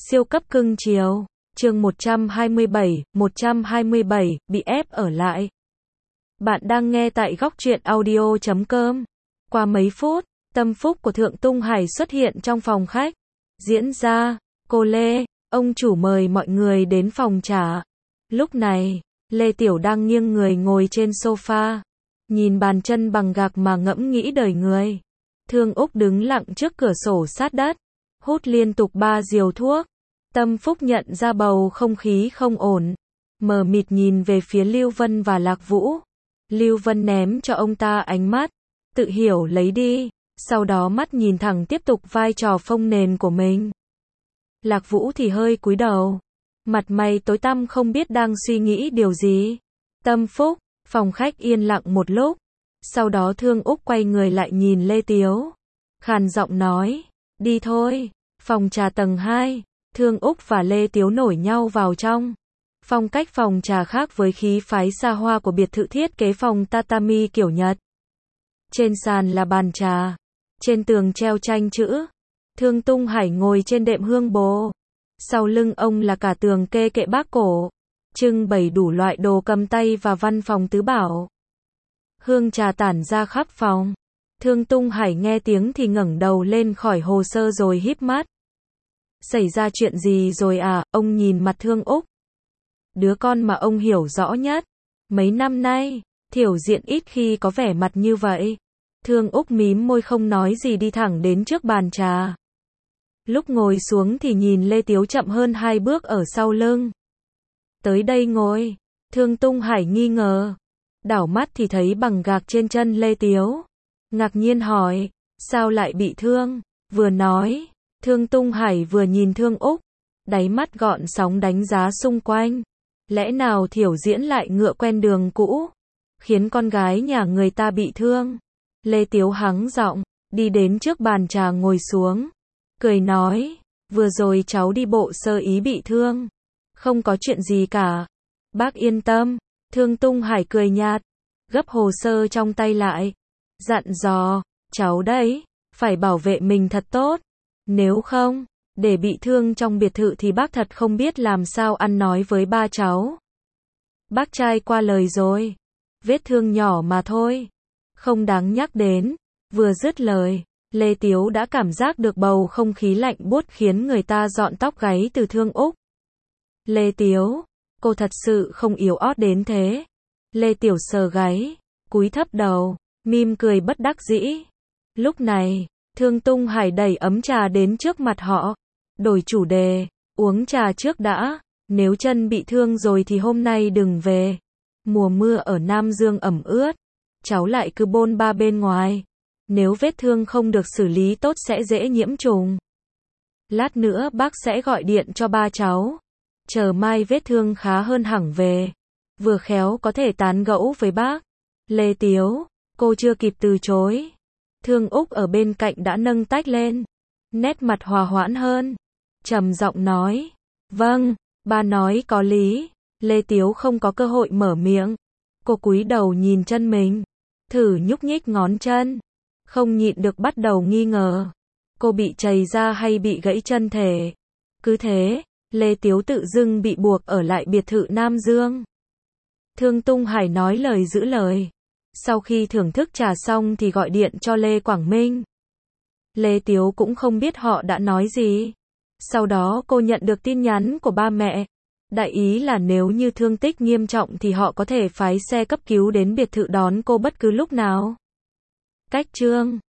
Siêu cấp cưng chiều. Chương 127, bị ép ở lại. Bạn đang nghe tại góc truyện audio.com. Qua mấy phút, tâm phúc của Thượng Tung Hải xuất hiện trong phòng khách. Diễn ra, cô Lê, ông chủ mời mọi người đến phòng trà. Lúc này, Lê Tiểu đang nghiêng người ngồi trên sofa, nhìn bàn chân bằng gạc mà ngẫm nghĩ đời người. Thương Úc đứng lặng trước cửa sổ sát đất, hút liên tục 3 diều thuốc. Tâm Phúc nhận ra bầu không khí không ổn, mờ mịt nhìn về phía Lưu Vân và Lạc Vũ. Lưu Vân ném cho ông ta ánh mắt, tự hiểu lấy đi, sau đó mắt nhìn thẳng tiếp tục vai trò phông nền của mình. Lạc Vũ thì hơi cúi đầu, mặt mày tối tăm không biết đang suy nghĩ điều gì. Tâm Phúc, phòng khách yên lặng một lúc, sau đó Thương Úc quay người lại nhìn Lê Tiếu, khàn giọng nói, đi thôi. Phòng trà tầng 2, Thương Úc và Lê Tiếu nổi nhau vào trong. Phong cách phòng trà khác với khí phái xa hoa của biệt thự thiết kế phòng tatami kiểu Nhật. Trên sàn là bàn trà, trên tường treo tranh chữ. Thương Tung Hải ngồi trên đệm hương bồ. Sau lưng ông là cả tường kê kệ bác cổ, trưng bày đủ loại đồ cầm tay và văn phòng tứ bảo. Hương trà tản ra khắp phòng. Thương Tung Hải nghe tiếng thì ngẩng đầu lên khỏi hồ sơ rồi híp mắt. Xảy ra chuyện gì rồi à? Ông nhìn mặt Thương Úc. Đứa con mà ông hiểu rõ nhất. Mấy năm nay, Thiểu Diện ít khi có vẻ mặt như vậy. Thương Úc mím môi không nói gì đi thẳng đến trước bàn trà. Lúc ngồi xuống thì nhìn Lê Tiếu chậm hơn 2 bước ở sau lưng. Tới đây ngồi. Thương Tung Hải nghi ngờ. Đảo mắt thì thấy bằng gạc trên chân Lê Tiếu. Ngạc nhiên hỏi, sao lại bị thương? Vừa nói, Thương Tung Hải vừa nhìn Thương Úc, đáy mắt gọn sóng đánh giá xung quanh. Lẽ nào Thiểu Diễn lại ngựa quen đường cũ, khiến con gái nhà người ta bị thương? Lê Tiếu hắng giọng, đi đến trước bàn trà ngồi xuống, cười nói, vừa rồi cháu đi bộ sơ ý bị thương. Không có chuyện gì cả. Bác yên tâm. Thương Tung Hải cười nhạt, gấp hồ sơ trong tay lại, dặn dò, cháu đấy, phải bảo vệ mình thật tốt. Nếu không, để bị thương trong biệt thự thì bác thật không biết làm sao ăn nói với ba cháu. Bác trai qua lời rồi. Vết thương nhỏ mà thôi, không đáng nhắc đến. Vừa dứt lời, Lê Tiếu đã cảm giác được bầu không khí lạnh buốt khiến người ta giọn tóc gáy từ Thương Úc. Lê Tiếu, cô thật sự không yếu ớt đến thế. Lê Tiểu sờ gáy, cúi thấp đầu, mỉm cười bất đắc dĩ. Lúc này, Thương Tung Hải đẩy ấm trà đến trước mặt họ. Đổi chủ đề, uống trà trước đã. Nếu chân bị thương rồi thì hôm nay đừng về. Mùa mưa ở Nam Dương ẩm ướt, cháu lại cứ bôn ba bên ngoài. Nếu vết thương không được xử lý tốt sẽ dễ nhiễm trùng. Lát nữa bác sẽ gọi điện cho ba cháu. Chờ mai vết thương khá hơn hẳn về, vừa khéo có thể tán gẫu với bác. Lê Tiếu, cô chưa kịp từ chối. Thương Úc ở bên cạnh đã nâng tách lên, nét mặt hòa hoãn hơn, trầm giọng nói, vâng, ba nói có lý. Lê Tiếu không có cơ hội mở miệng. Cô cúi đầu nhìn chân mình, thử nhúc nhích ngón chân, không nhịn được bắt đầu nghi ngờ. Cô bị trầy da hay bị gãy chân thể? Cứ thế, Lê Tiếu tự dưng bị buộc ở lại biệt thự Nam Dương. Thương Tung Hải nói lời giữ lời. Sau khi thưởng thức trà xong thì gọi điện cho Lê Quảng Minh. Lê Tiếu cũng không biết họ đã nói gì. Sau đó cô nhận được tin nhắn của ba mẹ. Đại ý là nếu như thương tích nghiêm trọng thì họ có thể phái xe cấp cứu đến biệt thự đón cô bất cứ lúc nào. Cách chương